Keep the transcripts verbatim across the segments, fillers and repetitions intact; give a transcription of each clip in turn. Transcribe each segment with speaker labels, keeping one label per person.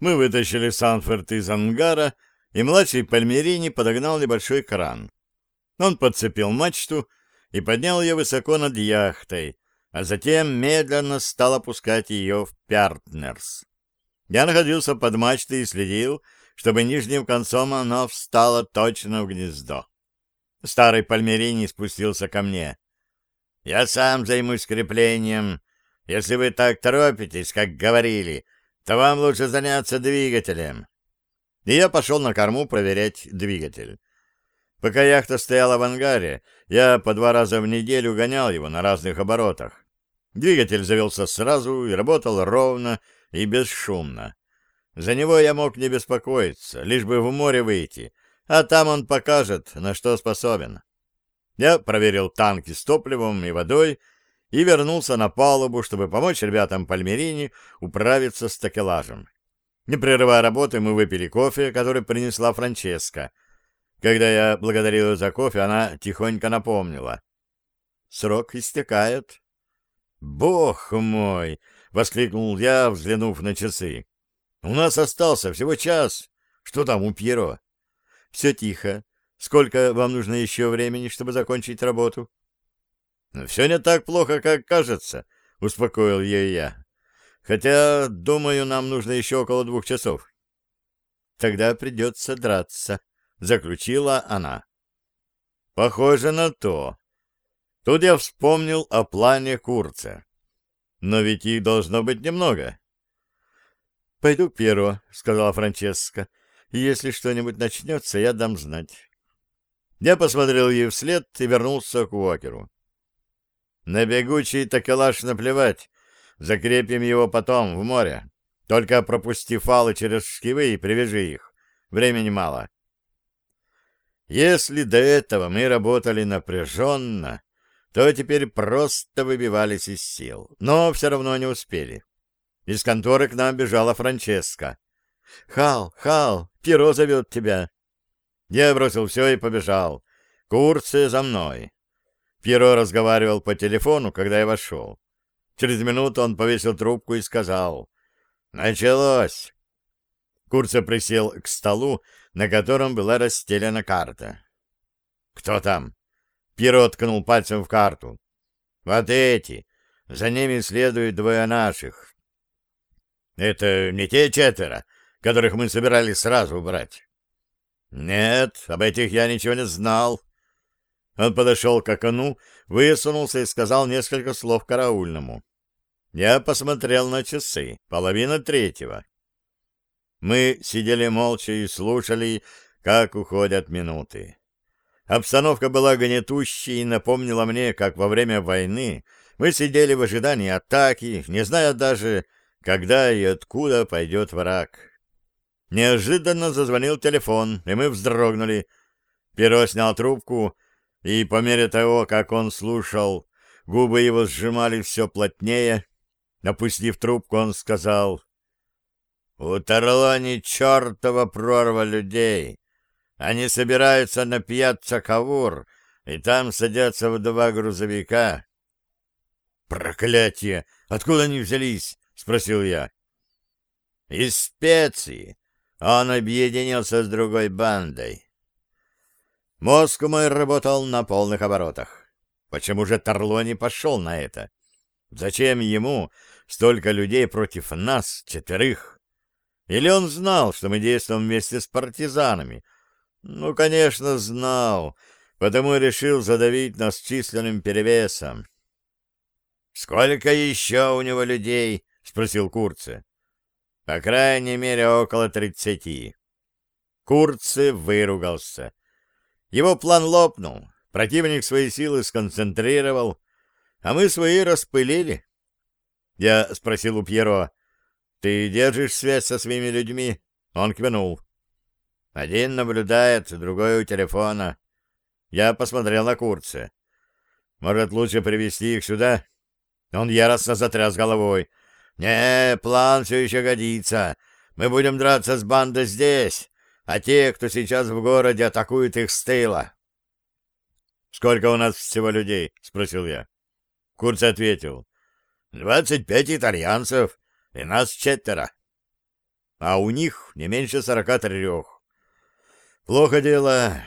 Speaker 1: Мы вытащили Санфорд из ангара, и младший Пальмерини подогнал небольшой кран. Он подцепил мачту и поднял ее высоко над яхтой, а затем медленно стал опускать ее в Пяртнерс. Я находился под мачтой и следил, чтобы нижним концом она встала точно в гнездо. Старый Пальмерини спустился ко мне. «Я сам займусь креплением. Если вы так торопитесь, как говорили, то вам лучше заняться двигателем». И я пошел на корму проверять двигатель. Пока яхта стояла в ангаре, я по два раза в неделю гонял его на разных оборотах. Двигатель завелся сразу и работал ровно и бесшумно. За него я мог не беспокоиться, лишь бы в море выйти, а там он покажет, на что способен. Я проверил танки с топливом и водой и вернулся на палубу, чтобы помочь ребятам Пальмерини управиться с такелажем. Не прерывая работы, мы выпили кофе, который принесла Франческа. Когда я благодарил ее за кофе, она тихонько напомнила: «Срок истекает». «Бог мой!» — воскликнул я, взглянув на часы. «У нас остался всего час. Что там у Пьеро?» «Все тихо. Сколько вам нужно еще времени, чтобы закончить работу?» «Все не так плохо, как кажется», — успокоил ее я. «Хотя, думаю, нам нужно еще около двух часов». «Тогда придется драться», — заключила она. «Похоже на то». Тут я вспомнил о плане Курца. Но ведь их должно быть немного. «Пойду к Пьеро», — сказала Франческа. «Если что-нибудь начнется, я дам знать». Я посмотрел ей вслед и вернулся к Уокеру. «На бегучий такелаж наплевать. Закрепим его потом, в море. Только пропусти фалы через шкивы и привяжи их. Времени мало». Если до этого мы работали напряженно, то теперь просто выбивались из сил. Но все равно не успели. Из конторы к нам бежала Франческа. «Хал, Хал, Пьеро зовет тебя». Я бросил все и побежал. Курцы за мной. Пьеро разговаривал по телефону, когда я вошел. Через минуту он повесил трубку и сказал: «Началось». Курце присел к столу, на котором была расстелена карта. «Кто там?» Пьеро ткнул пальцем в карту. «Вот эти. За ними следуют двое наших». «Это не те четверо, которых мы собирались сразу убрать?» «Нет, об этих я ничего не знал». Он подошел к окну, высунулся и сказал несколько слов караульному. Я посмотрел на часы. Половина третьего. Мы сидели молча и слушали, как уходят минуты. Обстановка была гнетущей и напомнила мне, как во время войны мы сидели в ожидании атаки, не зная даже, когда и откуда пойдет враг. Неожиданно зазвонил телефон, и мы вздрогнули. Пьеро снял трубку, и по мере того, как он слушал, губы его сжимали все плотнее. Опустив трубку, он сказал: «У Тарлони чертова прорва людей. Они собираются на пьяцца Кавур, и там садятся в два грузовика». «Проклятие! Откуда они взялись?» — спросил я. «Из специй. Он объединился с другой бандой». Мозг мой работал на полных оборотах. Почему же Тарлони пошел на это? Зачем ему столько людей против нас, четверых? Или он знал, что мы действуем вместе с партизанами? Ну, конечно, знал, потому и решил задавить нас численным перевесом. — Сколько еще у него людей? — спросил Курце. — По крайней мере, около тридцати. Курце выругался. Его план лопнул, противник свои силы сконцентрировал, а мы свои распылили. Я спросил у Пьеро: «Ты держишь связь со своими людьми?» Он кивнул. «Один наблюдает, другой у телефона». Я посмотрел на Курце. «Может, лучше привести их сюда?» Он яростно затряс головой. «Не, план все еще годится. Мы будем драться с бандой здесь, а те, кто сейчас в городе, атакуют их с тыла». «Сколько у нас всего людей?» — спросил я. Курц ответил: «Двадцать пять итальянцев, и нас четверо». а у них не меньше сорока трех. Плохо дело.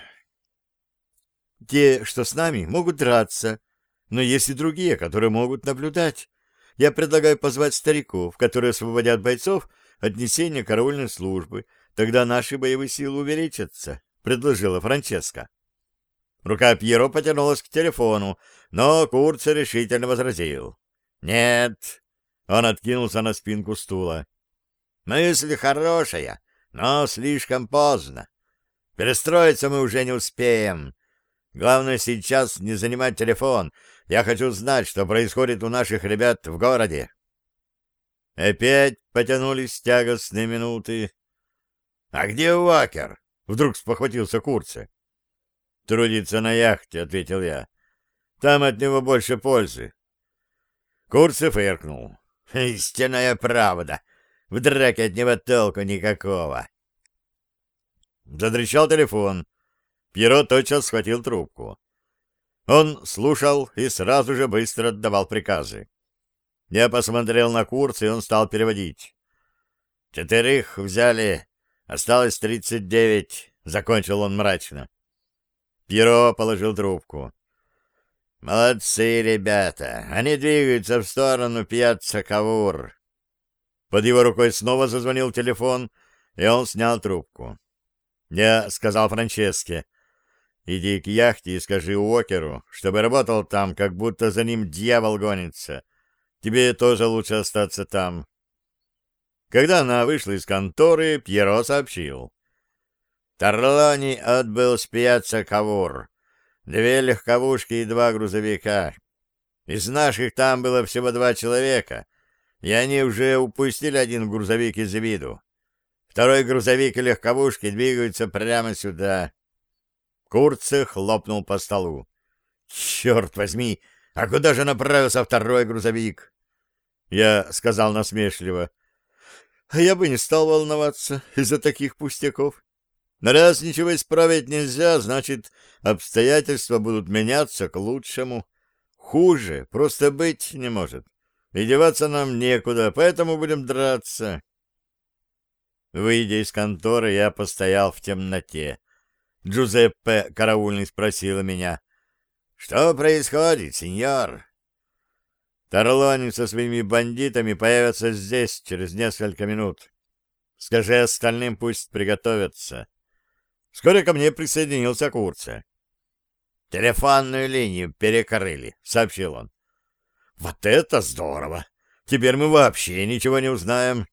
Speaker 2: Те, что с нами, могут драться, но есть и другие, которые могут наблюдать. Я предлагаю позвать стариков, которые освободят бойцов от несения караульной службы. Тогда наши боевые силы увеличатся, — предложила Франческа.
Speaker 1: Рука Пьеро потянулась к телефону, но Курц решительно возразил. «Нет!» — он откинулся на спинку стула. «Мысль хорошая, но слишком поздно. Перестроиться мы уже не успеем. Главное сейчас не занимать телефон. Я хочу знать, что происходит у наших ребят в городе». Опять потянулись тягостные минуты. «А где Уокер?» — вдруг спохватился Курце. «Трудится на яхте», — ответил я. «Там от него больше пользы». Курце фыркнул. «Истинная правда. В драке от него толку никакого». Задрещал телефон. Пьеро тотчас схватил трубку. Он слушал и сразу же быстро отдавал приказы. Я посмотрел на Курца, и он стал переводить. «Четырех взяли, осталось тридцать девять», — закончил он мрачно. Пьеро положил трубку. «Молодцы, ребята! Они двигаются в сторону пьяцца Кавур». Под его рукой снова зазвонил телефон, и он снял трубку. Я сказал Франческе: «Иди к яхте и скажи Уокеру, чтобы работал там, как будто за ним дьявол гонится. Тебе тоже лучше остаться там». Когда она вышла из конторы, Пьеро сообщил: «Тарлони отбыл с пьяцца Кавур. Две легковушки и два грузовика. Из наших там было всего два человека, и они уже упустили один грузовик из виду. Второй грузовик и легковушки двигаются прямо сюда». Курце хлопнул по столу. «Черт возьми! А куда же направился второй грузовик?» Я сказал насмешливо: «А я бы не стал волноваться из-за таких пустяков. Но раз ничего исправить нельзя, значит, обстоятельства будут меняться к лучшему. Хуже просто быть не может. И деваться нам некуда, поэтому будем драться». Выйдя из конторы, я постоял в темноте. Джузеппе караульный спросила меня: «Что происходит, сеньор?» «Тарлони со своими бандитами появятся здесь через несколько минут. Скажи остальным, пусть приготовятся». Вскоре ко мне присоединился Курце. «Телефонную линию перекрыли», — сообщил он. «Вот это здорово! Теперь мы вообще ничего не узнаем».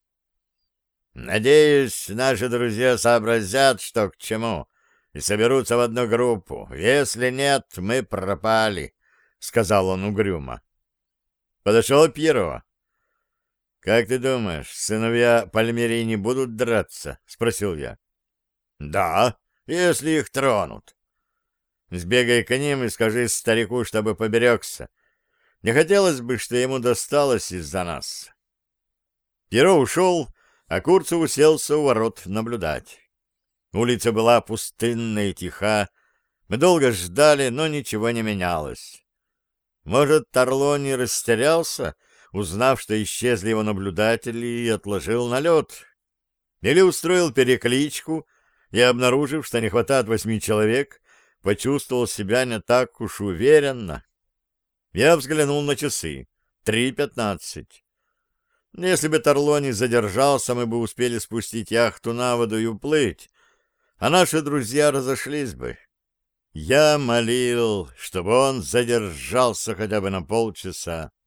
Speaker 1: «Надеюсь, наши друзья сообразят, что к чему, и соберутся в одну группу. Если нет, мы пропали», — сказал он угрюмо. Подошел Пьеро. «Как ты думаешь, сыновья Пальмерини будут драться?» — спросил я. «Да, если их тронут». «Сбегай к ним и скажи старику, чтобы поберегся. Не хотелось бы, что ему досталось из-за нас». Пьеро ушел, а Курцев уселся у ворот наблюдать. Улица была пустынная и тиха. Мы долго ждали, но ничего не менялось. Может, Тарлони растерялся, узнав, что исчезли его наблюдатели, и отложил налет? Или устроил перекличку и, обнаружив, что не хватает восьми человек, почувствовал себя не так уж уверенно? Я взглянул на часы. Три пятнадцать. Если бы Тарлони задержался, мы бы успели спустить яхту на воду и уплыть, а наши друзья разошлись бы. Я молил, чтобы он задержался хотя бы на полчаса.